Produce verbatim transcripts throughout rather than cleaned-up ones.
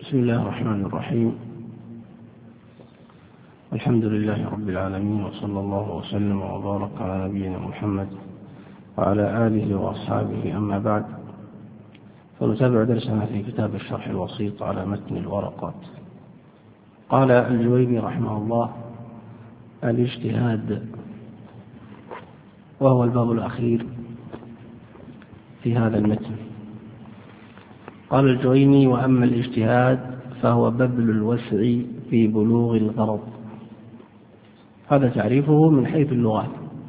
بسم الله الرحمن الرحيم. الحمد لله رب العالمين، وصلى الله وسلم وبارك على نبينا محمد وعلى آله وأصحابه. أما بعد، فنتابع درسنا في كتاب الشرح الوسيط على متن الورقات. قال الجويني رحمه الله: الاجتهاد، وهو الباب الأخير في هذا المتن. قال الجويني: وأما الاجتهاد فهو بذل الوسع في بلوغ الغرض. هذا تعريفه من حيث اللغة،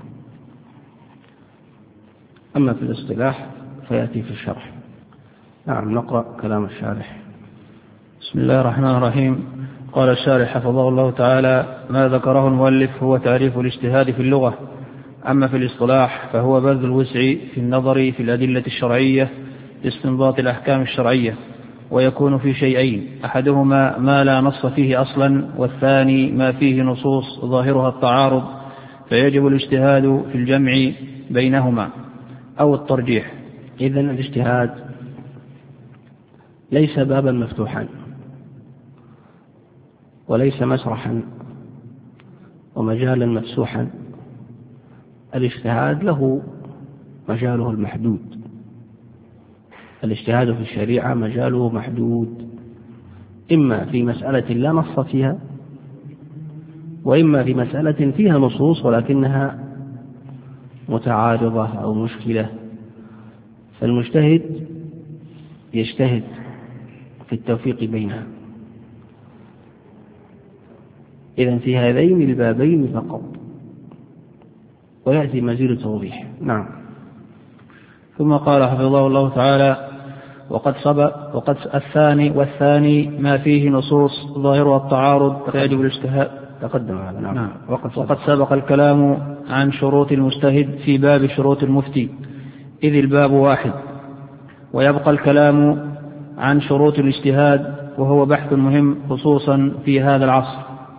أما في الاصطلاح فيأتي في الشرح. نعم، نقرأ كلام الشارح. بسم الله الرحمن الرحيم. قال الشارح حفظه الله تعالى: ما ذكره المؤلف هو تعريف الاجتهاد في اللغة. أما في الاصطلاح فهو بذل الوسع في النظر في الأدلة الشرعية لاستنباط الأحكام الشرعية، ويكون في شيئين: أحدهما ما لا نص فيه أصلا، والثاني ما فيه نصوص ظاهرها التعارض، فيجب الاجتهاد في الجمع بينهما أو الترجيح. إذن الاجتهاد ليس بابا مفتوحا، وليس مسرحا ومجالا مفسوحا. الاجتهاد له مجاله المحدود. الاجتهاد في الشريعة مجاله محدود، إما في مسألة لا نص فيها، وإما في مسألة فيها نصوص ولكنها متعارضة أو مشكلة، فالمجتهد يجتهد في التوفيق بينها. إذن في هذين البابين فقط، ويأتي مزيد توضيح. نعم. ثم قال حفظه الله تعالى: وقد سبق وقد الثاني والثاني ما فيه نصوص ظاهرها التعارض، فيجب الاجتهاد. تقدم هذا. نعم. نعم. وقد, وقد سبق الكلام عن شروط المجتهد في باب شروط المفتي، إذ الباب واحد، ويبقى الكلام عن شروط الاجتهاد، وهو بحث مهم خصوصا في هذا العصر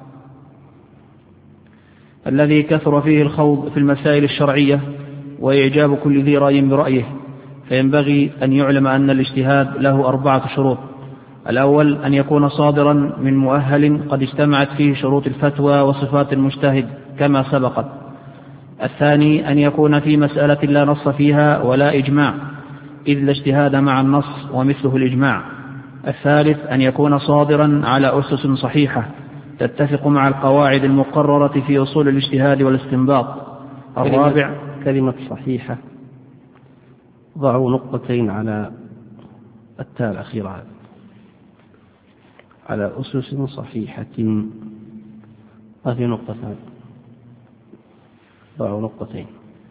الذي كثر فيه الخوض في المسائل الشرعية وإعجاب كل ذي رأي برأيه. فينبغي أن يعلم أن الاجتهاد له أربعة شروط: الأول أن يكون صادرا من مؤهل قد اجتمعت فيه شروط الفتوى وصفات المجتهد كما سبقت. الثاني أن يكون في مسألة لا نص فيها ولا إجماع، إذ لا اجتهاد مع النص ومثله الإجماع. الثالث أن يكون صادرا على أسس صحيحة تتفق مع القواعد المقررة في أصول الاجتهاد والاستنباط. الرابع كلمة صحيحة، ضعوا نقطتين على التاء الأخيرة، على أسس صحيحة. هذه نقطتان، ضعوا نقطتين.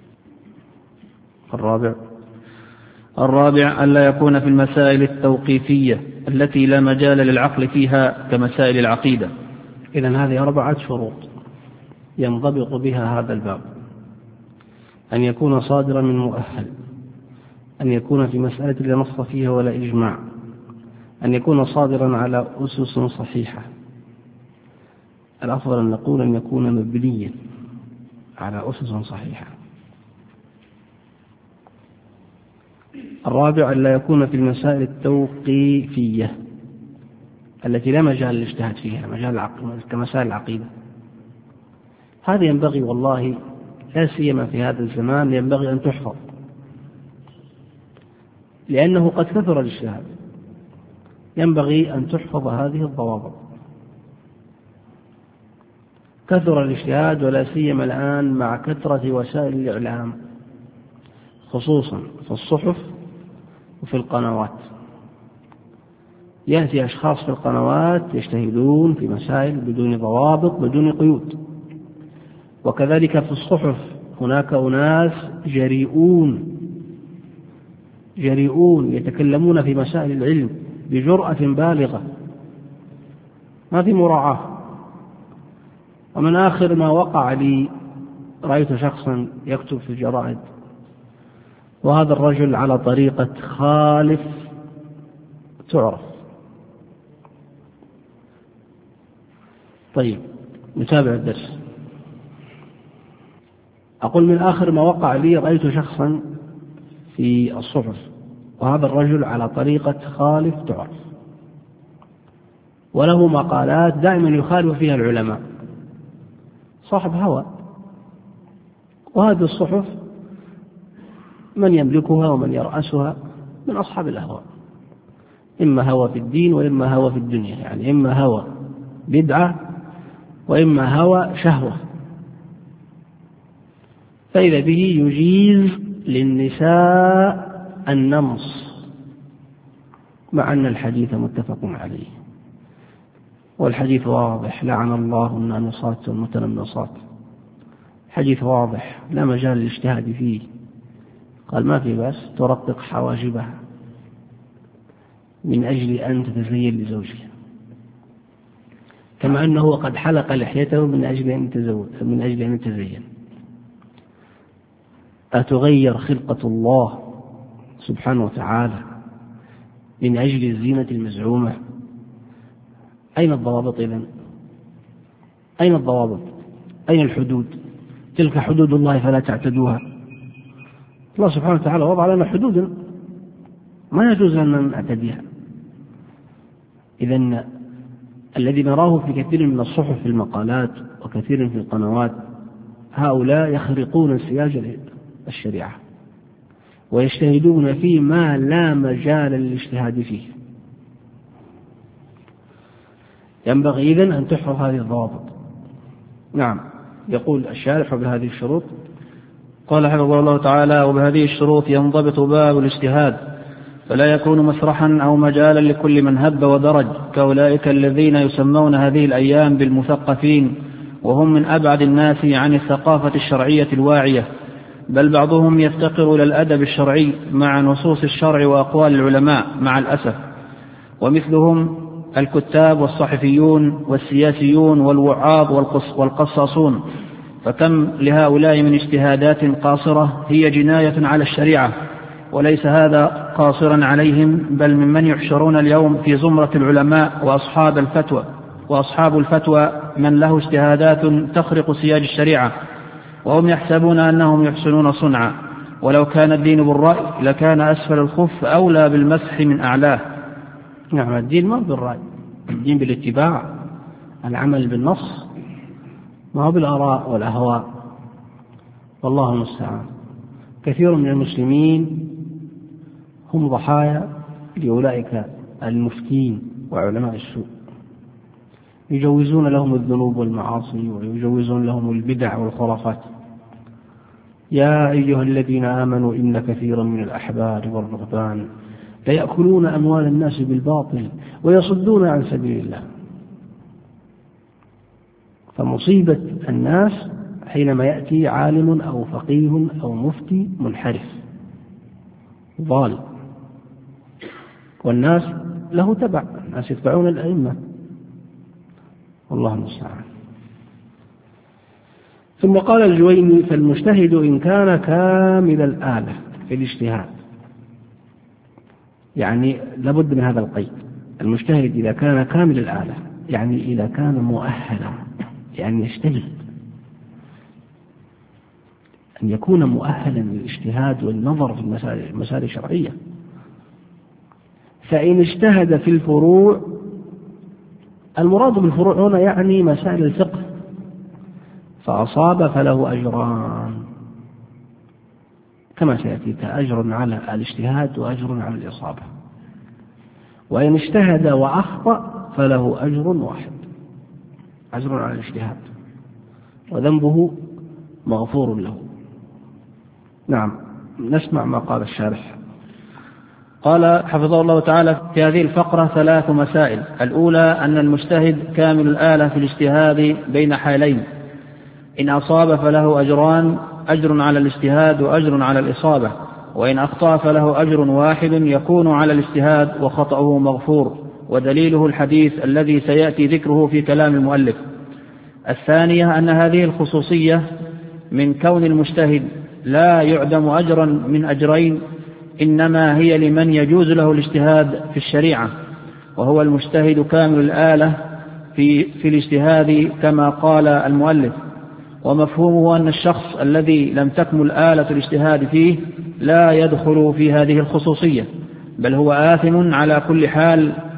الرابع الرابع ألا يكون في المسائل التوقيفية التي لا مجال للعقل فيها كمسائل العقيدة. إذن هذه أربعة شروط ينضبط بها هذا الباب: أن يكون صادرا من مؤهل، أن يكون في مسألة لا نص فيها ولا إجماع، أن يكون صادرا على أسس صحيحة. الأفضل أن نقول أن يكون مبنيا على أسس صحيحة. الرابع أن لا يكون في المسائل التوقيفية التي لا مجال للاجتهاد فيها، مجال العقل كمسائل العقيدة. هذا ينبغي والله لا سيما في هذا الزمان ينبغي أن تحفظ، لأنه قد كثر الاجتهاد. ينبغي أن تحفظ هذه الضوابط. كثر الاجتهاد، ولا سيما الآن مع كثرة وسائل الإعلام، خصوصا في الصحف وفي القنوات. يأتي أشخاص في القنوات يجتهدون في مسائل بدون ضوابط بدون قيود، وكذلك في الصحف هناك أناس جريئون جريئون يتكلمون في مسائل العلم بجرأة بالغة، ما في مراعاة. ومن آخر ما وقع لي، رأيت شخصا يكتب في الجرائد، وهذا الرجل على طريقة خالف تعرف. طيب، نتابع الدرس. أقول من آخر ما وقع لي، رأيت شخصا في الصحف وهذا الرجل على طريقة خالف تعرف. وله مقالات دائما يخالف فيها العلماء، صاحب هوى. وهذه الصحف من يملكها ومن يرأسها من أصحاب الأهواء، إما هوى في الدين وإما هوى في الدنيا، يعني إما هوى بدعة وإما هوى شهوة. فإذا به يجيز للنساء النمص مع أن الحديث متفق عليه، والحديث واضح: لعن الله النامصات والمتنمصات. حديث واضح لا مجال للاجتهاد فيه. قال ما في بس ترقق حواجبها من أجل أن تتزين لزوجها، كما أنه قد حلق لحيته من أجل أن يتزوج من أجل أن يتزين. أتغير خلقة الله سبحانه وتعالى من أجل الزينة المزعومة؟ أين الضوابط إذن؟ أين الضوابط؟ أين الحدود؟ تلك حدود الله فلا تعتدوها. الله سبحانه وتعالى وضع لنا حدودا ما يجوز أن نعتديها. إذن الذي نراه في كثير من الصحف في المقالات وكثير في القنوات هؤلاء يخرقون سياج الشريعة ويجتهدون في ما لا مجال للاجتهاد فيه. ينبغي إذن أن تحفظ هذه الضوابط. نعم. يقول الشارح بهذه الشروط. قال حفظه الله تعالى: وبهذه الشروط ينضبط باب الاجتهاد، فلا يكون مسرحا أو مجالا لكل من هب ودرج كأولئك الذين يسمون هذه الأيام بالمثقفين، وهم من أبعد الناس عن الثقافة الشرعية الواعية، بل بعضهم يفتقر إلى الأدب الشرعي مع نصوص الشرع وأقوال العلماء مع الأسف. ومثلهم الكتاب والصحفيون والسياسيون والوعاظ والقصاصون، فكم لهؤلاء من اجتهادات قاصرة هي جناية على الشريعة، وليس هذا قاصرا عليهم، بل ممن يحشرون اليوم في زمرة العلماء وأصحاب الفتوى وأصحاب الفتوى من له اجتهادات تخرق سياج الشريعة، وهم يحسبون أنهم يحسنون صنعا، ولو كان الدين بالرأي لكان أسفل الخف أولى بالمسح من أعلاه. نعم، الدين ما بالرأي، الدين بالاتباع، العمل بالنص، ما هو بالآراء والأهواء، والله المستعان. كثير من المسلمين هم ضحايا لأولئك المفتين وعلماء السوء، يجوزون لهم الذنوب والمعاصي ويجوزون لهم البدع والخرافات. يا أيها الذين آمنوا إن كثيرا من الأحبار والرهبان ليأكلون أموال الناس بالباطل ويصدون عن سبيل الله. فمصيبة الناس حينما يأتي عالم أو فقيه أو مفتي منحرف ضال، والناس له تبع، الناس يتبعون الأئمة، والله المستعان. ثم قال الجويني: فالمجتهد إن كان كامل الآلة في الاجتهاد، يعني لابد من هذا القيد، المجتهد إذا كان كامل الآلة، يعني إذا كان مؤهلا، يعني يجتهد، أن يكون مؤهلا للاجتهاد والنظر في المسائل الشرعية. فإن اجتهد في الفروع، المراد بالفروع هنا يعني مسائل الفقه، فأصاب فله أجران كما سيأتي، أجر على الاجتهاد وأجر على الإصابة. وإن اجتهد وأخطأ فله أجر واحد، أجر على الاجتهاد، وذنبه مغفور له. نعم، نسمع ما قال الشارح. قال حفظه الله تعالى: في هذه الفقرة ثلاث مسائل. الأولى أن المجتهد كامل الآلة في الاجتهاد بين حالين: إن أصاب فله أجران، أجر على الاجتهاد وأجر على الإصابة، وإن أخطأ فله أجر واحد يكون على الاجتهاد وخطأه مغفور، ودليله الحديث الذي سيأتي ذكره في كلام المؤلف. الثانية أن هذه الخصوصية من كون المجتهد لا يعدم أجرا من أجرين، إنما هي لمن يجوز له الاجتهاد في الشريعة، وهو المجتهد كامل الآلة في, في الاجتهاد كما قال المؤلف. ومفهومه أن الشخص الذي لم تكمل آلة الاجتهاد فيه لا يدخل في هذه الخصوصية، بل هو آثم على كل حال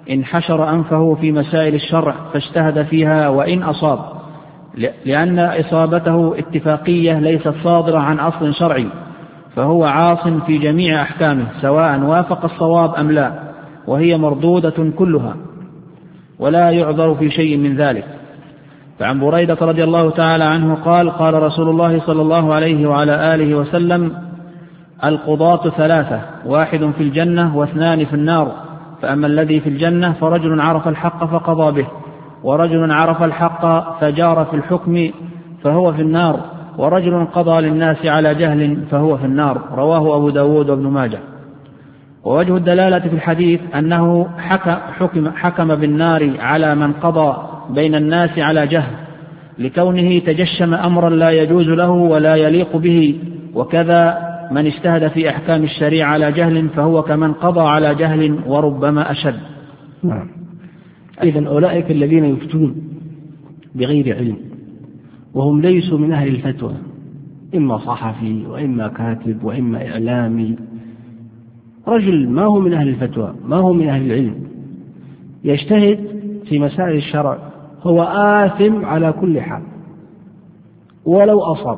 إن حشر أنفه في مسائل الشرع فاجتهد فيها وإن أصاب، لأن إصابته اتفاقية ليست صادرة عن أصل شرعي، فهو عاص في جميع أحكامه سواء وافق الصواب أم لا، وهي مردودة كلها ولا يعذر في شيء من ذلك. فعن بريدة رضي الله تعالى عنه قال: قال رسول الله صلى الله عليه وعلى آله وسلم: القضاة ثلاثة، واحد في الجنة واثنان في النار، فأما الذي في الجنة فرجل عرف الحق فقضى به، ورجل عرف الحق فجار في الحكم فهو في النار، ورجل قضى للناس على جهل فهو في النار. رواه أبو داود وابن ماجه. ووجه الدلالة في الحديث أنه حكم, حكم بالنار على من قضى بين الناس على جهل، لكونه تجشم أمرا لا يجوز له ولا يليق به، وكذا من اجتهد في أحكام الشريعة على جهل فهو كمن قضى على جهل وربما أشد. نعم. إذن أولئك الذين يفتون بغير علم وهم ليسوا من أهل الفتوى، إما صحفي وإما كاتب وإما إعلامي، رجل ما هو من أهل الفتوى ما هو من أهل العلم، يجتهد في مسائل الشرع، هو آثم على كل حال ولو أصاب،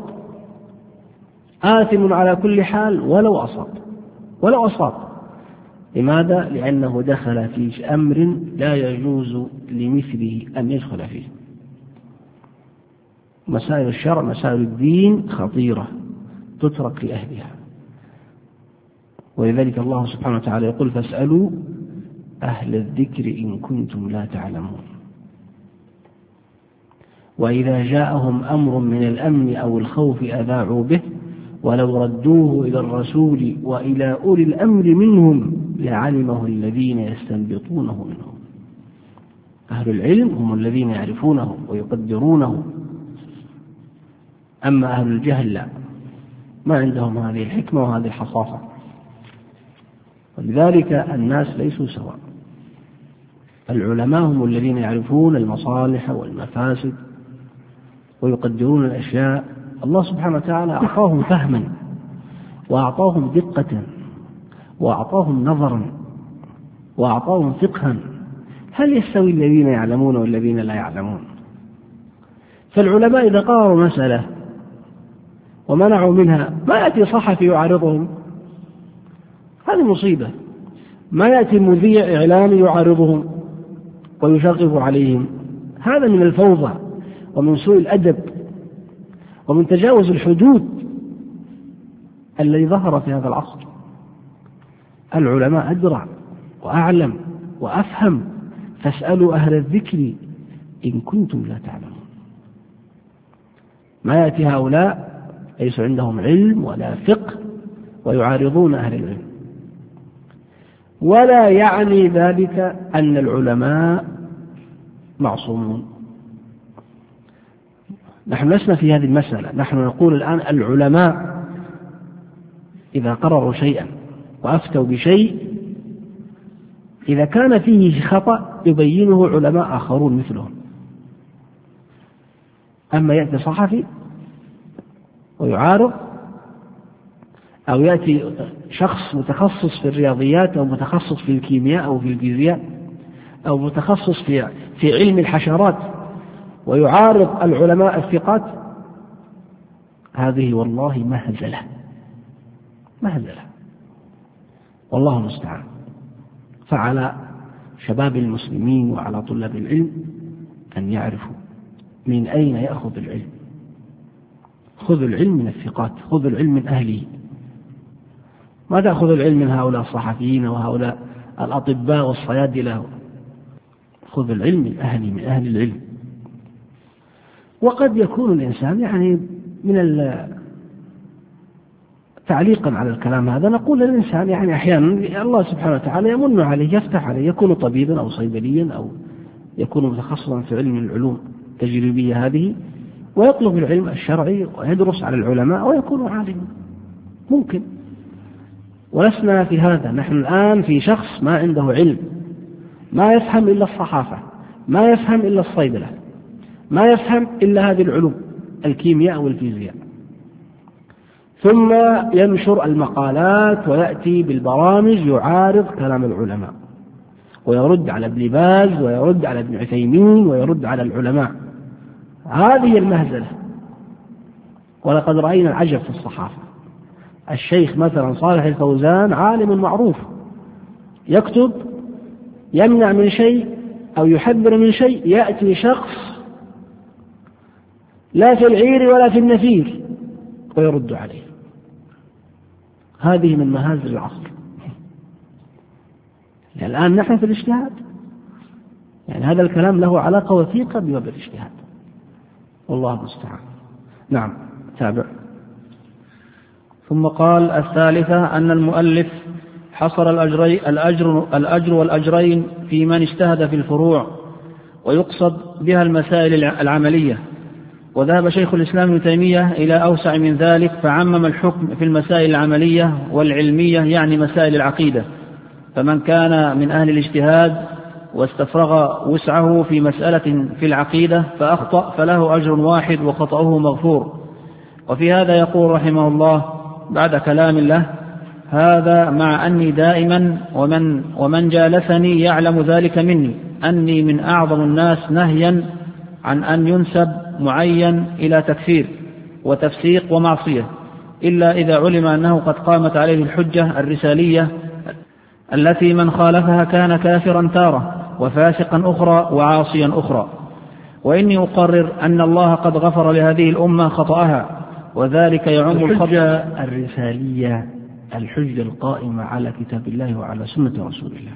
آثم على كل حال ولو أصاب ولو أصاب. لماذا؟ لأنه دخل في أمر لا يجوز لمثله أن يدخل فيه. مسائل الشرع مسائل الدين خطيرة تترك لأهلها، ولذلك الله سبحانه وتعالى يقول: فاسألوا أهل الذكر إن كنتم لا تعلمون. وإذا جاءهم أمر من الأمن أو الخوف أذاعوا به ولو ردوه إلى الرسول وإلى أولي الأمر منهم لعلمه الذين يستنبطونه منهم. أهل العلم هم الذين يعرفونه ويقدرونه، أما أهل الجهل لا، ما عندهم هذه الحكمة وهذه الحصافة. ولذلك الناس ليسوا سواء. العلماء هم الذين يعرفون المصالح والمفاسد ويقدرون الأشياء. الله سبحانه وتعالى أعطاهم فهما وأعطاهم دقة وأعطاهم نظرا وأعطاهم فقها. هل يستوي الذين يعلمون والذين لا يعلمون؟ فالعلماء إذا قرروا مسألة ومنعوا منها ما يأتي صحفي يعارضهم، هذه مصيبة. ما يأتي مذيع إعلامي يعارضهم ويشغب عليهم، هذا من الفوضى ومن سوء الأدب ومن تجاوز الحدود الذي ظهر في هذا العصر. العلماء أدرى وأعلم وأفهم، فاسألوا أهل الذكر إن كنتم لا تعلمون. ما يأتي هؤلاء ليس عندهم علم ولا فقه ويعارضون أهل العلم. ولا يعني ذلك أن العلماء معصومون. نحن لسنا في هذه المسألة، نحن نقول الآن العلماء إذا قرروا شيئا وأفتوا بشيء إذا كان فيه خطأ يبينه علماء آخرون مثلهم. أما يأتي صحفي ويعارض، أو يأتي شخص متخصص في الرياضيات أو متخصص في الكيمياء أو في الفيزياء أو متخصص في في علم الحشرات ويعارض العلماء الثقات، هذه والله مهزلة مهزلة والله المستعان. فعلى شباب المسلمين وعلى طلاب العلم أن يعرفوا من أين يأخذ العلم. خذ العلم من الثقات، خذ العلم من أهله، ما تأخذ العلم من هؤلاء الصحفيين وهؤلاء الأطباء والصيادلة. خذ العلم من أهل من أهل العلم. وقد يكون الإنسان يعني من تعليقا على الكلام هذا نقول للإنسان يعني أحيانا الله سبحانه وتعالى يمن عليه، يفتح عليه، يكون طبيبا أو صيدليا أو يكون متخصصا في علم العلوم التجريبية هذه ويطلب العلم الشرعي ويدرس على العلماء ويكون عالما، ممكن. ولسنا في هذا، نحن الآن في شخص ما عنده علم، ما يفهم إلا الصحافة، ما يفهم إلا الصيدلة، ما يفهم إلا هذه العلوم الكيمياء والفيزياء، ثم ينشر المقالات ويأتي بالبرامج يعارض كلام العلماء ويرد على ابن باز ويرد على ابن عثيمين ويرد على العلماء. هذه المهزلة. ولقد رأينا العجب في الصحافة. الشيخ مثلا صالح الفوزان عالم معروف، يكتب يمنع من شيء أو يحذر من شيء، يأتي شخص لا في العير ولا في النفير ويرد عليه. هذه من مهازل العصر. يعني الآن نحن في الاجتهاد، يعني هذا الكلام له علاقة وثيقة بباب الاجتهاد، والله المستعان. نعم، تابع. ثم قال: الثالثة أن المؤلف حصر الأجر, الأجر, الأجر والأجرين في من اجتهد في الفروع، ويقصد بها المسائل العملية. وذهب شيخ الإسلام ابن تيمية إلى أوسع من ذلك، فعمم الحكم في المسائل العملية والعلمية، يعني مسائل العقيدة. فمن كان من أهل الاجتهاد واستفرغ وسعه في مسألة في العقيدة فأخطأ فله أجر واحد وخطأه مغفور. وفي هذا يقول رحمه الله بعد كلام له: هذا مع أني دائما ومن, ومن جالسني يعلم ذلك مني أني من أعظم الناس نهيا عن أن ينسب معين إلى تكفير وتفسيق ومعصية، إلا إذا علم أنه قد قامت عليه الحجة الرسالية التي من خالفها كان كافرا تارة وفاسقا أخرى وعاصيا أخرى. وإني أقرر أن الله قد غفر لهذه الأمة خطأها، وذلك يعم الحجة الرسالية الحجة القائمة على كتاب الله وعلى سنة رسول الله،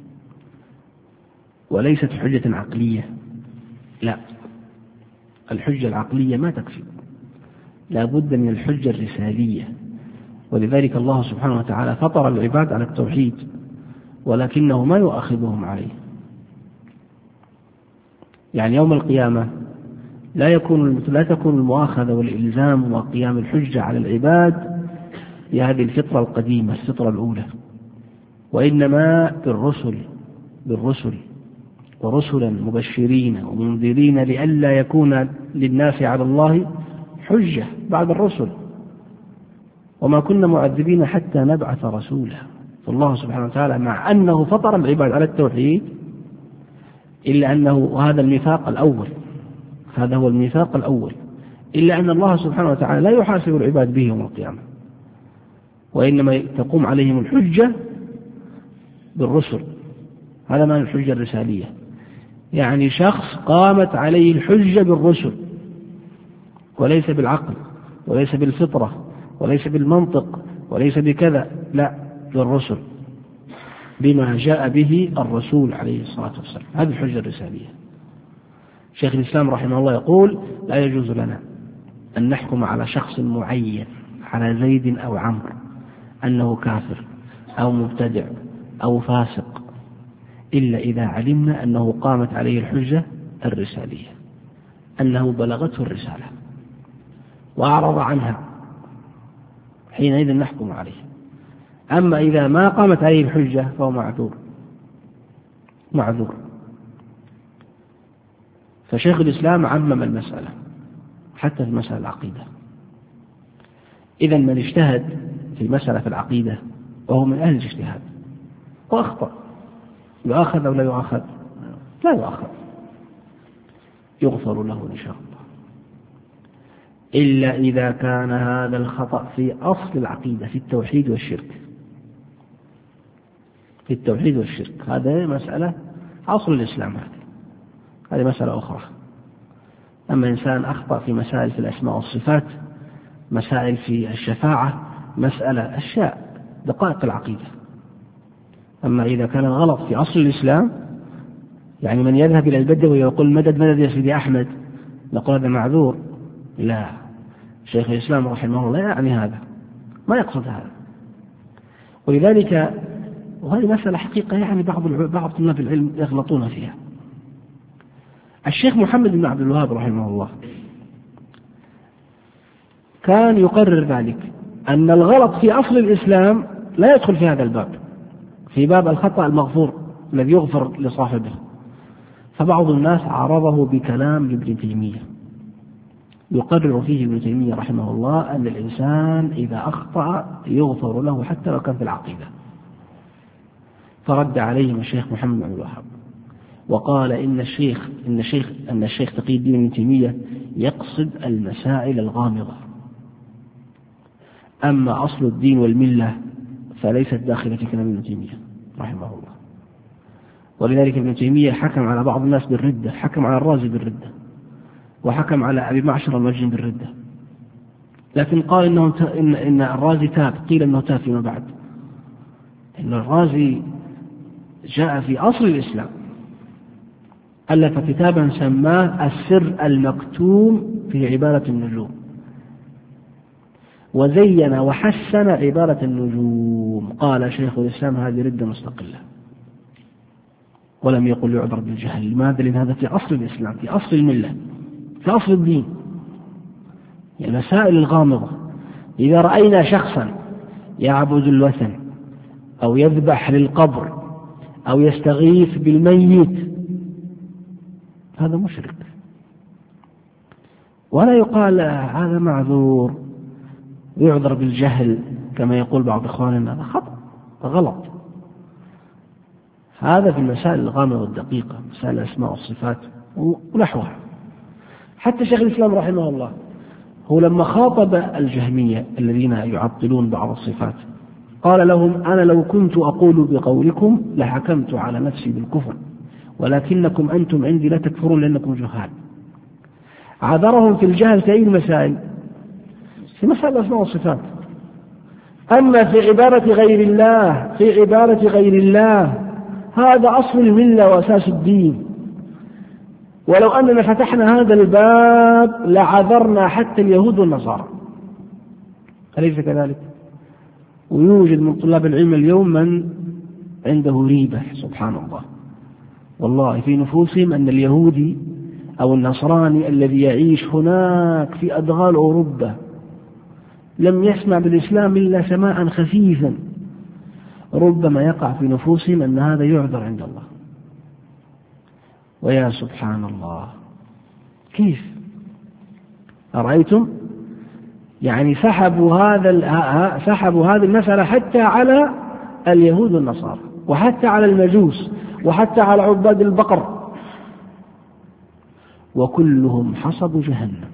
وليست حجة عقلية. لا، الحجة العقلية ما تكفي، لا بد من الحجة الرسالية. ولذلك الله سبحانه وتعالى فطر العباد على التوحيد، ولكنه ما يؤاخذهم عليه. يعني يوم القيامة لا يكون لا تكون المؤاخذة والإلزام وقيام الحجة على العباد بهذه الفطرة القديمة، الفطرة الأولى، وإنما بالرسل بالرسل ورسلا مبشرين ومنذرين لئلا يكون للناس على الله حجة بعد الرسل. وما كنا معذبين حتى نبعث رسولا. فالله سبحانه وتعالى مع أنه فطر العباد على التوحيد، إلا أنه هذا الميثاق الأول، هذا هو الميثاق الأول، إلا أن الله سبحانه وتعالى لا يحاسب العباد به يوم القيامة، وإنما تقوم عليهم الحجة بالرسل. هذا معنى الحجة الرسالية، يعني شخص قامت عليه الحجة بالرسل، وليس بالعقل وليس بالفطرة وليس بالمنطق وليس بكذا، لا، بالرسل، بما جاء به الرسول عليه الصلاة والسلام. هذه الحجة الرسالية. شيخ الإسلام رحمه الله يقول: لا يجوز لنا أن نحكم على شخص معين، على زيد أو عمرو، أنه كافر أو مبتدع أو فاسق، إلا إذا علمنا أنه قامت عليه الحجة الرسالية، أنه بلغته الرسالة وأعرض عنها، حينئذ نحكم عليه. أما إذا ما قامت عليه الحجة فهو معذور معذور. فشيخ الإسلام عمم المسألة حتى في مسألة العقيدة. إذن من اجتهد في مسألة في العقيدة وهو من أهل الاجتهاد وأخطأ، يؤاخذ أو لا يؤاخذ؟ لا يؤاخذ، يغفر له إن شاء الله، إلا إذا كان هذا الخطأ في أصل العقيدة، في التوحيد والشرك. في التوحيد والشرك هذا مسألة أصل الإسلام، هذه هذه مسألة أخرى. أما إنسان أخطأ في مسائل في الأسماء والصفات، مسائل في الشفاعة، مسألة أشياء دقائق العقيدة. أما إذا كان الغلط في أصل الإسلام، يعني من يذهب إلى البدوي ويقول مدد مدد يا سيدي أحمد، نقول هذا معذور. لا، شيخ الإسلام رحمه الله يعني هذا، ما يقصد هذا. ولذلك وهذه مسألة حقيقة يعني بعض بعض طلاب العلم يغلطون فيها. الشيخ محمد بن عبد الوهاب رحمه الله كان يقرر ذلك، أن الغلط في أصل الإسلام لا يدخل في هذا الباب، في باب الخطأ المغفور الذي يغفر لصاحبه. فبعض الناس عارضه بكلام لابن تيمية، يقرر فيه ابن تيمية رحمه الله أن الإنسان إذا أخطأ يغفر له حتى لو كان في العقيدة. فرد عليهم الشيخ محمد بن عبد الوهاب وقال إن الشيخ إن الشيخ أن الشيخ تقي الدين ابن تيمية يقصد المسائل الغامضة، أما أصل الدين والملة فليست داخلة في كلام ابن تيمية رحمه الله. ولذلك ابن تيمية حكم على بعض الناس بالردة، حكم على الرازي بالردة، وحكم على أبي معشر المجن بالردة، لكن قال إنه إن, إن الرازي تاب، قيل إنه تاب فيما بعد، إن الرازي جاء في أصل الإسلام، ألف كتابا سماه السر المكتوم في عبارة النجوم، وزين وحسن عبارة النجوم. قال شيخ الإسلام هذه ردة مستقلة، ولم يقل يعذر بالجهل. لماذا؟ لأن هذا في أصل الإسلام، في أصل الملة، في أصل الدين. يعني المسائل الغامضة، إذا رأينا شخصا يعبد الوثن أو يذبح للقبر أو يستغيث بالميت، هذا مشرك، ولا يقال هذا معذور يعذر بالجهل كما يقول بعض إخواننا، هذا خطأ غلط. هذا في المسائل الغامضة الدقيقة، مسائل الأسماء والصفات ونحوها. حتى شيخ الإسلام رحمه الله هو لما خاطب الجهمية الذين يعطلون بعض الصفات قال لهم: أنا لو كنت أقول بقولكم لحكمت على نفسي بالكفر، ولكنكم أنتم عندي لا تكفرون لأنكم جهال. عذرهم في الجهل في أي المسائل؟ في مسائل الأسماء والصفات. أما في عبادة غير الله، في عبادة غير الله هذا أصل الملة وأساس الدين، ولو أننا فتحنا هذا الباب لعذرنا حتى اليهود والنصارى، أليس كذلك؟ ويوجد من طلاب العلم اليوم من عنده ريبة سبحان الله والله في نفوسهم أن اليهودي أو النصراني الذي يعيش هناك في أدغال أوروبا لم يسمع بالإسلام إلا سماعا خفيفا، ربما يقع في نفوسهم أن هذا يعذر عند الله. ويا سبحان الله، كيف أرأيتم؟ يعني سحبوا هذا سحبوا هذه المسألة حتى على اليهود والنصارى، وحتى على المجوس، وحتى على عباد البقر، وكلهم حصب جهنم.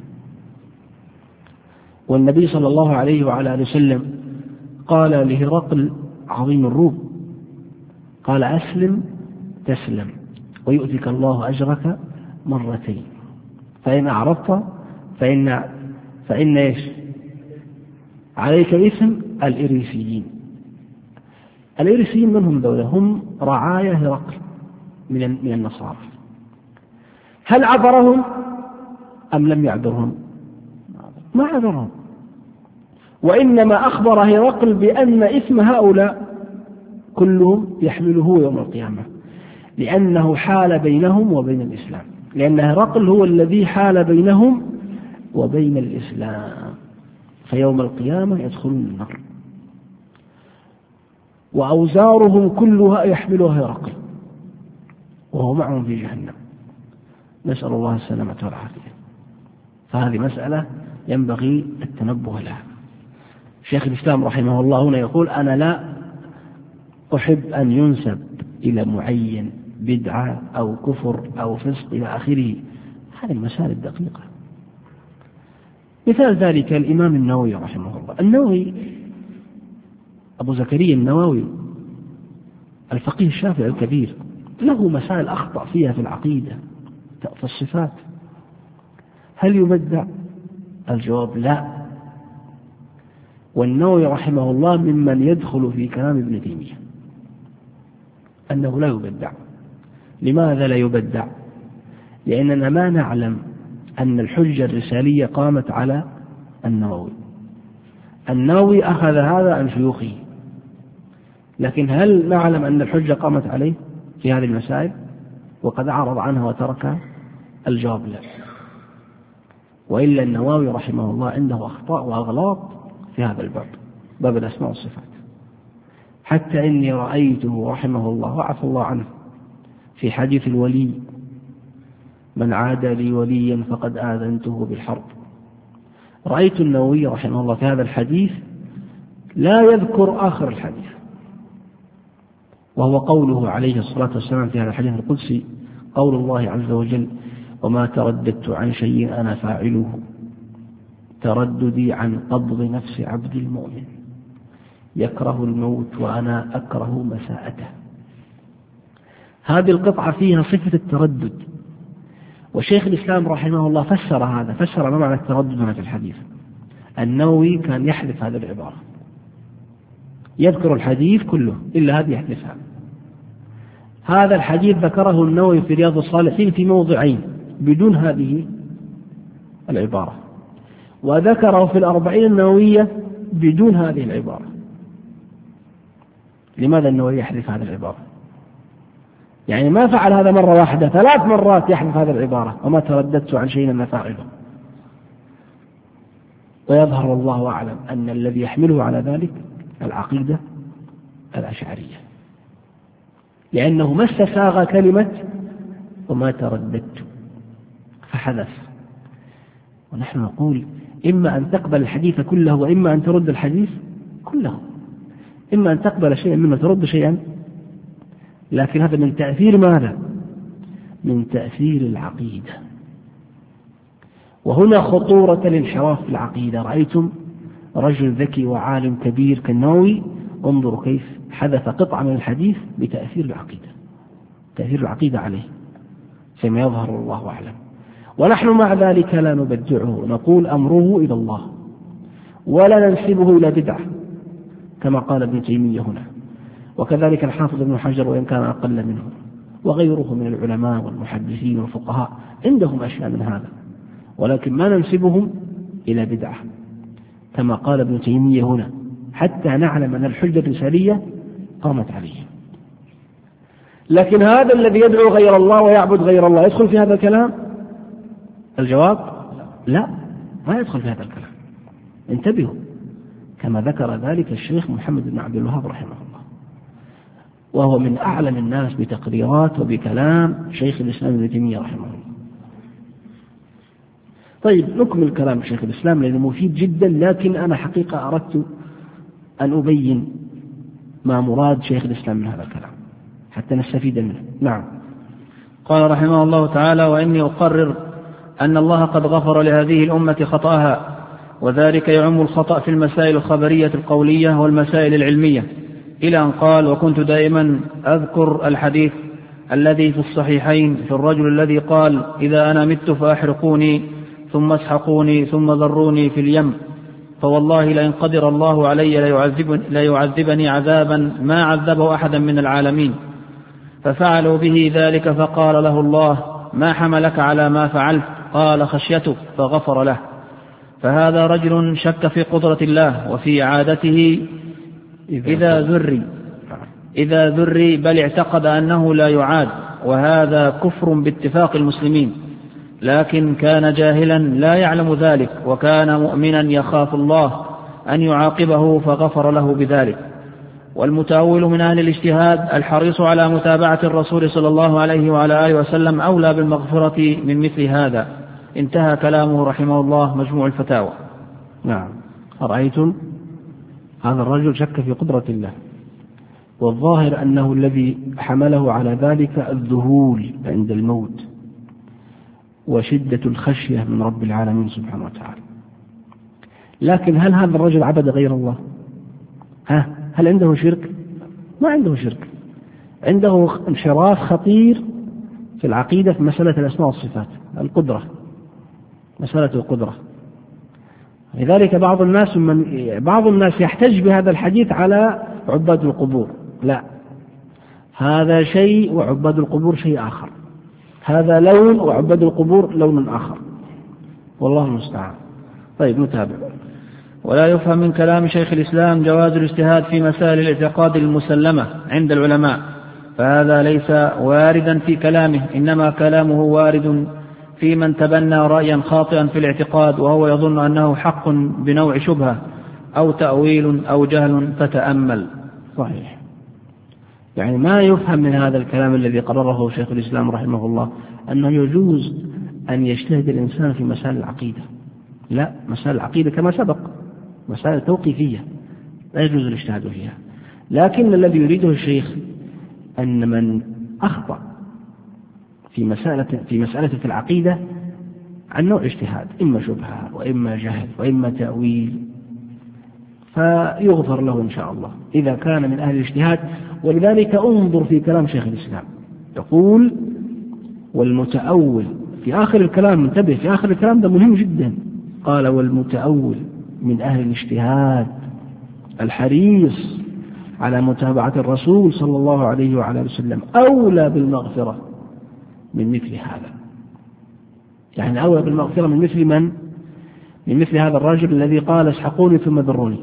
والنبي صلى الله عليه وعلى آله وسلم قال لهرقل عظيم الروم، قال: أسلم تسلم ويؤتك الله أجرك مرتين، فإن أعرضت فإن فإن إيش عليك إثم الإريسيين. الإريسيين من هم دولة؟ هم رعايا هرقل من من النصارى. هل عذرهم أم لم يعذرهم؟ ما عذرهم، وإنما أخبر هرقل بأن إثم هؤلاء كلهم يحمله يوم القيامة، لأنه حال بينهم وبين الإسلام، لأن هرقل هو الذي حال بينهم وبين الإسلام، فيوم القيامة يدخلون النار، وأوزارهم كلها يحملها هرقل وهو معهم في جهنم، نسأل الله السلامة والعافية. فهذه مسألة ينبغي التنبه لها. شيخ الإسلام رحمه الله هنا يقول: أنا لا أحب أن ينسب إلى معين بدعة أو كفر أو فسق إلى آخره، هذه المسائل الدقيقة. مثال ذلك الإمام النووي رحمه الله. النووي أبو زكريا النووي الفقيه الشافعي الكبير، له مسائل أخطأ فيها في العقيدة في الصفات. هل يبدع؟ الجواب لا. والنووي رحمه الله ممن يدخل في كلام ابن تيمية أنه لا يبدع. لماذا لا يبدع؟ لأننا ما نعلم أن الحجة الرسالية قامت على النووي. النووي أخذ هذا عن شيوخه، لكن هل نعلم أن الحجة قامت عليه في هذه المسائل وقد أعرض عنها وتركها؟ الجواب لا. وإلا النووي رحمه الله عنده أخطاء وأغلاط في هذا الباب، باب الأسماء والصفات. حتى إني رأيته رحمه الله وعفى الله عنه في حديث الولي: من عاد لي وليا فقد آذنته بالحرب. رأيت النووي رحمه الله في هذا الحديث لا يذكر آخر الحديث، وهو قوله عليه الصلاة والسلام في هذا الحديث القدسي، قول الله عز وجل: وما ترددت عن شيء أنا فاعله ترددي عن قبض نفس عبد المؤمن يكره الموت وأنا أكره مساءته. هذه القطعة فيها صفة التردد، وشيخ الإسلام رحمه الله فسر هذا، فسر ما معنى التردد هنا في الحديث. النووي كان يحذف هذه العبارة، يذكر الحديث كله إلا هذه يحذفها. هذا الحديث ذكره النووي في رياض الصالحين في موضعين بدون هذه العبارة، وذكره في الأربعين النووية بدون هذه العبارة. لماذا النووي يحذف هذه العبارة؟ يعني ما فعل هذا مرة واحدة، ثلاث مرات يحذف هذه العبارة: وما ترددت عن شيء أنا فاعله. ويظهر والله أعلم أن الذي يحمله على ذلك العقيدة الأشعرية، لأنه ما استساغ كلمة وما ترددت فحذف. ونحن نقول إما أن تقبل الحديث كله وإما أن ترد الحديث كله، إما أن تقبل شيئا مما ترد شيئا، لكن هذا من تأثير ماذا؟ من تأثير العقيدة. وهنا خطورة الانحراف في العقيدة. رأيتم رجل ذكي وعالم كبير كالنووي، انظروا كيف حذف قطعة من الحديث بتأثير العقيدة، تأثير العقيدة عليه كما يظهر والله أعلم. ونحن مع ذلك لا نبدعه، نقول أمره إلى الله ولا ننسبه إلى بدعة كما قال ابن تيمية هنا، وكذلك الحافظ ابن حجر وإن كان أقل منه، وغيره من العلماء والمحدثين والفقهاء عندهم أشياء من هذا، ولكن ما ننسبهم إلى بدعة كما قال ابن تيمية هنا، حتى نعلم أن الحجة الرسالية قامت عليه. لكن هذا الذي يدعو غير الله ويعبد غير الله يدخل في هذا الكلام؟ الجواب لا، ما يدخل في هذا الكلام. انتبهوا، كما ذكر ذلك الشيخ محمد بن عبد الوهاب رحمه الله، وهو من أعلم الناس بتقريرات وبكلام شيخ الإسلام ابن تيمية رحمه الله. طيب نكمل كلام شيخ الإسلام لأنه مفيد جدا، لكن أنا حقيقة أردت أن أبين ما مراد شيخ الإسلام من هذا الكلام حتى نستفيد منه. نعم. قال رحمه الله تعالى: وإني أقرر أن الله قد غفر لهذه الأمة خطأها، وذلك يعم الخطأ في المسائل الخبرية القولية والمسائل العلمية، إلى أن قال: وكنت دائما أذكر الحديث الذي في الصحيحين في الرجل الذي قال: إذا أنا مت فأحرقوني ثم اسحقوني ثم ذروني في اليم، فوالله لئن قدر الله علي ليعذبني, ليعذبني عذابا ما عذبه أحدا من العالمين. ففعلوا به ذلك، فقال له الله: ما حملك على ما فعلت؟ قال: خشيتك، فغفر له. فهذا رجل شك في قدرة الله وفي عادته إذا ذري إذا ذري بل اعتقد أنه لا يعاد، وهذا كفر باتفاق المسلمين، لكن كان جاهلا لا يعلم ذلك، وكان مؤمنا يخاف الله أن يعاقبه فغفر له بذلك. والمتأول من أهل الاجتهاد الحريص على متابعة الرسول صلى الله عليه وعلى آله وسلم أولى بالمغفرة من مثل هذا. انتهى كلامه رحمه الله، مجموع الفتاوى. نعم. أرأيتم هذا الرجل شك في قدرة الله، والظاهر أنه الذي حمله على ذلك الذهول عند الموت وشدة الخشية من رب العالمين سبحانه وتعالى. لكن هل هذا الرجل عبد غير الله؟ ها؟ هل عنده شرك؟ ما عنده شرك، عنده انحراف خطير في العقيدة في مسألة الأسماء والصفات، القدرة، مسألة القدرة. لذلك بعض الناس من بعض الناس يحتج بهذا الحديث على عباد القبور. لا، هذا شيء وعباد القبور شيء آخر، هذا لون وعباد القبور لون آخر، والله المستعان. طيب نتابع. ولا يفهم من كلام شيخ الإسلام جواز الاجتهاد في مسائل الاعتقاد المسلمة عند العلماء، فهذا ليس واردا في كلامه، إنما كلامه وارد في من تبنى رأيا خاطئا في الاعتقاد وهو يظن أنه حق بنوع شبهة أو تأويل أو جهل، فتأمل. صحيح. يعني ما يفهم من هذا الكلام الذي قرره شيخ الإسلام رحمه الله أنه يجوز أن يجتهد الإنسان في مسائل العقيدة. لا، مسائل العقيدة كما سبق مسائل توقيفية لا يجوز الاجتهاد فيها، لكن الذي يريده الشيخ أن من أخطأ في مسألة في مسألة في العقيدة عن نوع اجتهاد، إما شبهة وإما جهل وإما تأويل، فيغفر له إن شاء الله إذا كان من أهل الاجتهاد. ولذلك انظر في كلام شيخ الإسلام، يقول والمتأول في آخر الكلام، انتبه في آخر الكلام ده مهم جدا، قال والمتأول من أهل الاجتهاد الحريص على متابعة الرسول صلى الله عليه وعلى وسلم أولى بالمغفرة من مثل هذا. يعني أولى بالمغفرة من مثل من؟ من مثل هذا الرجل الذي قال اسحقوني ثم ذروني.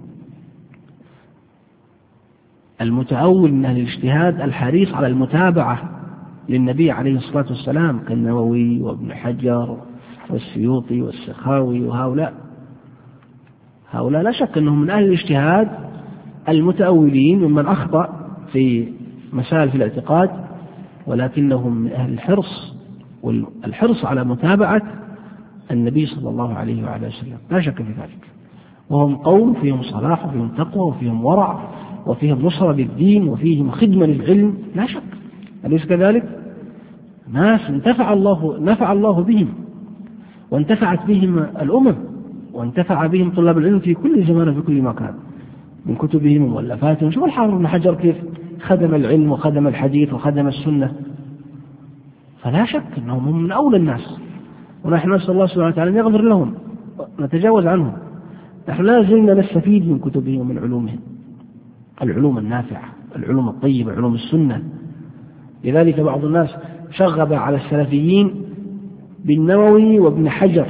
المتأول من أهل الاجتهاد الحريص على المتابعة للنبي عليه الصلاة والسلام كالنووي وابن حجر والسيوطي والسخاوي، وهؤلاء هؤلاء لا شك أنهم من أهل الاجتهاد المتأولين ممن أخطأ في مسائل في الاعتقاد، ولكنهم من أهل الحرص والحرص على متابعة النبي صلى الله عليه وعلى وسلم، لا شك في ذلك. وهم قوم فيهم صلاح وفيهم تقوى وفيهم ورع وفيهم نصرة للدين وفيهم خدمة للعلم، لا شك. أليس كذلك؟ ناس انتفع الله نفع الله بهم، وانتفعت بهم الأمم، وانتفع بهم طلاب العلم في كل زمان وفي كل مكان من كتبهم ومؤلفاتهم. شوف الحافظ ابن حجر كيف خدم العلم وخدم الحديث وخدم السنة، فلا شك أنهم من أولى الناس، ونحن نسأل الله سبحانه وتعالى أن يغفر لهم ونتجاوز عنهم. نحن لا زلنا نستفيد من كتبهم ومن علومهم، العلوم النافعة، العلوم الطيبة، علوم السنة. لذلك بعض الناس شغب على السلفيين بالنووي وابن حجر،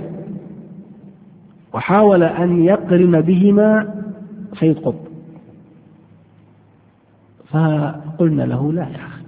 وحاول أن يقرن بهما سيد قطب، فقلنا له لا يا أخي،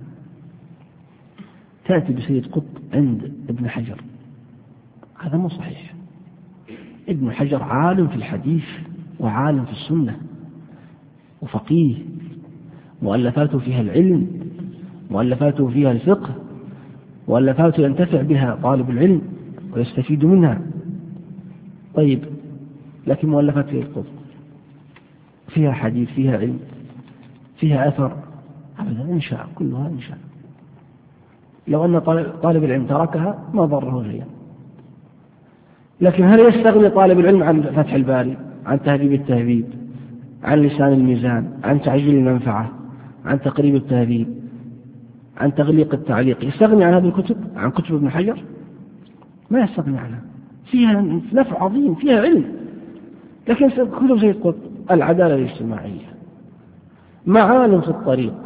تأتي بسيد قطب عند ابن حجر، هذا مو صحيح. ابن حجر عالم في الحديث وعالم في السنة وفقيه، مؤلفاته فيها العلم، مؤلفاته فيها الفقه، مؤلفاته ينتفع بها طالب العلم ويستفيد منها. طيب، لكن مؤلفات سيد قطب فيها حديث، فيها علم، فيها أثر؟ أبدا، إنشاء، كلها إنشاء. لو أن طالب العلم تركها ما ضره شيئا. لكن هل يستغني طالب العلم عن فتح الباري، عن تهذيب التهذيب، عن لسان الميزان، عن تعجيل المنفعة، عن تقريب التهذيب، عن تغليق التعليق؟ يستغني عن هذه الكتب، عن كتب ابن حجر؟ ما يستغني عنها، فيها نفع عظيم، فيها علم. لكن كتب سيد قطب العدالة الاجتماعية، معالم في الطريق،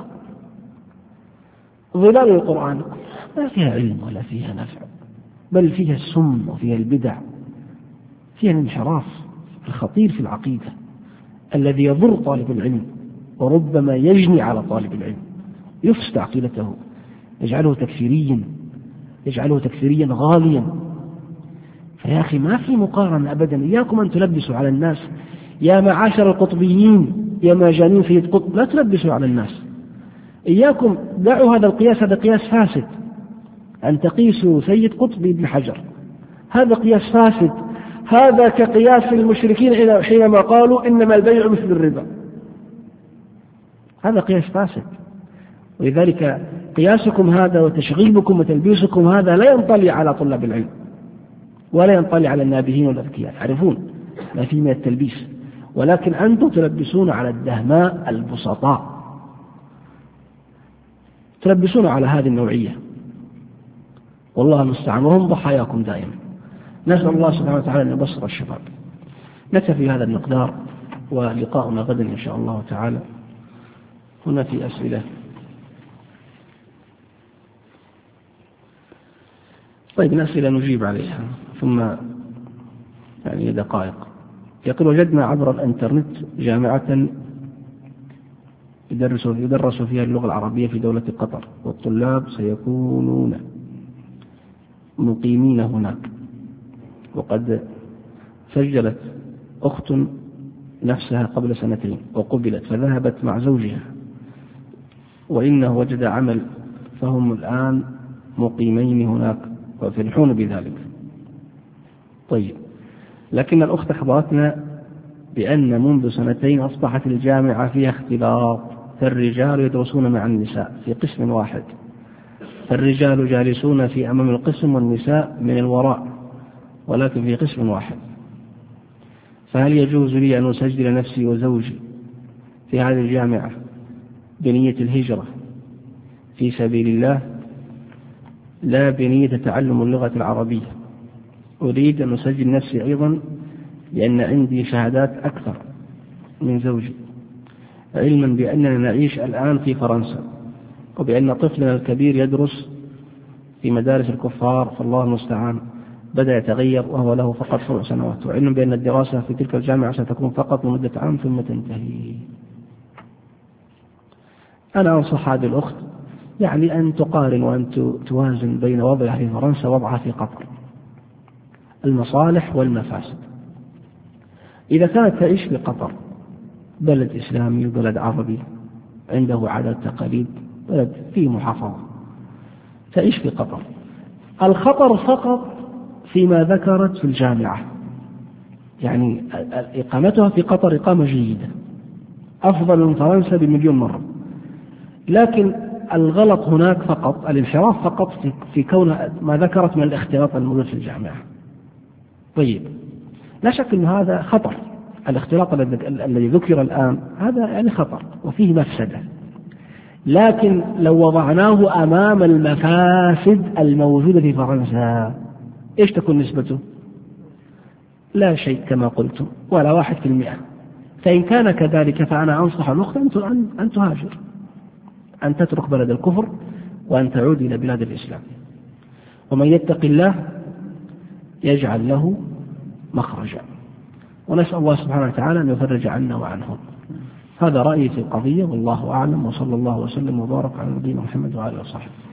ظلال القرآن، ما فيها علم ولا فيها نفع، بل فيها السم وفيها البدع، فيها الانحراف الخطير في العقيدة الذي يضر طالب العلم، وربما يجني على طالب العلم، يفسد عقيدته، يجعله تكفيريا، يجعله تكفيريا غاليا. فيا أخي ما في مقارنة أبدا. إياكم أن تلبسوا على الناس، يا معاشر القطبيين، يا مجانين سيد قطب، لا تلبسوا على الناس. إياكم، دعوا هذا القياس، هذا قياس فاسد، أن تقيسوا سيد قطب بابن حجر، هذا قياس فاسد. هذا كقياس المشركين حينما قالوا إنما البيع مثل الربا، هذا قياس فاسد. ولذلك قياسكم هذا وتشغيبكم وتلبيسكم هذا لا ينطلي على طلاب العلم، ولا ينطلي على النابهين والأذكياء، يعرفون ما فيه من التلبيس، ولكن أنتم تلبسون على الدهماء البسطاء، تلبسون على هذه النوعية، والله المستعان، وهم ضحاياكم دائما. نسأل الله سبحانه وتعالى أن يبصر الشباب. نكتفي هذا المقدار، ولقاؤنا غدا إن شاء الله تعالى. هنا في أسئلة. طيب، الأسئلة نجيب عليها ثم يعني دقائق. يقول: وجدنا عبر الإنترنت جامعة يدرس يدرس فيها اللغة العربية في دولة قطر، والطلاب سيكونون مقيمين هناك، وقد سجلت أخت نفسها قبل سنتين وقبلت، فذهبت مع زوجها، وإنه وجد عمل، فهم الآن مقيمين هناك وفرحون بذلك. طيب، لكن الأخت أخبرتنا بأن منذ سنتين أصبحت الجامعة فيها اختلاط فالرجال يدرسون مع النساء في قسم واحد، فالرجال جالسون في أمام القسم والنساء من الوراء، ولكن في قسم واحد. فهل يجوز لي أن أسجل نفسي وزوجي في هذه الجامعة بنية الهجرة في سبيل الله لا بنية تعلم اللغة العربية؟ أريد أن أسجل نفسي أيضا لأن عندي شهادات أكثر من زوجي، علما بأننا نعيش الآن في فرنسا، وبأن طفلنا الكبير يدرس في مدارس الكفار، فالله المستعان بدأ يتغير وهو له فقط سبع سنوات، وعلم بأن الدراسة في تلك الجامعة ستكون فقط لمدة عام ثم تنتهي. أنا أنصح هذه الأخت يعني أن تقارن وأن توازن بين وضعها في فرنسا ووضعها في قطر، المصالح والمفاسد. إذا كانت تعيش في قطر، بلد إسلامي وبلد عربي عنده عادات تقاليد، بلد فيه محافظة، تعيش في قطر. الخطر فقط فيما ذكرت في الجامعة، يعني إقامتها في قطر إقامة جيدة أفضل من فرنسا بمليون مرة، لكن الغلط هناك فقط الانحراف فقط في كون ما ذكرت من الاختلاط الموجود في الجامعة. طيب، لا شك أن هذا خطر، الاختلاط الذي ذكر الآن هذا يعني خطر وفيه مفسدة، لكن لو وضعناه أمام المفاسد الموجودة في فرنسا إيش تكون نسبته؟ لا شيء كما قلت، ولا واحد في المئة. فإن كان كذلك فأنا أنصح الأخت أن تهاجر، أن تترك بلد الكفر وأن تعود إلى بلاد الإسلام. ومن يتق الله يجعل له مخرجا، ونسأل الله سبحانه وتعالى أن يفرج عنا وعنهم. هذا رأيي في القضية، والله أعلم، وصلى الله وسلم وبارك على نبينا محمد وعلى آله وصحبه.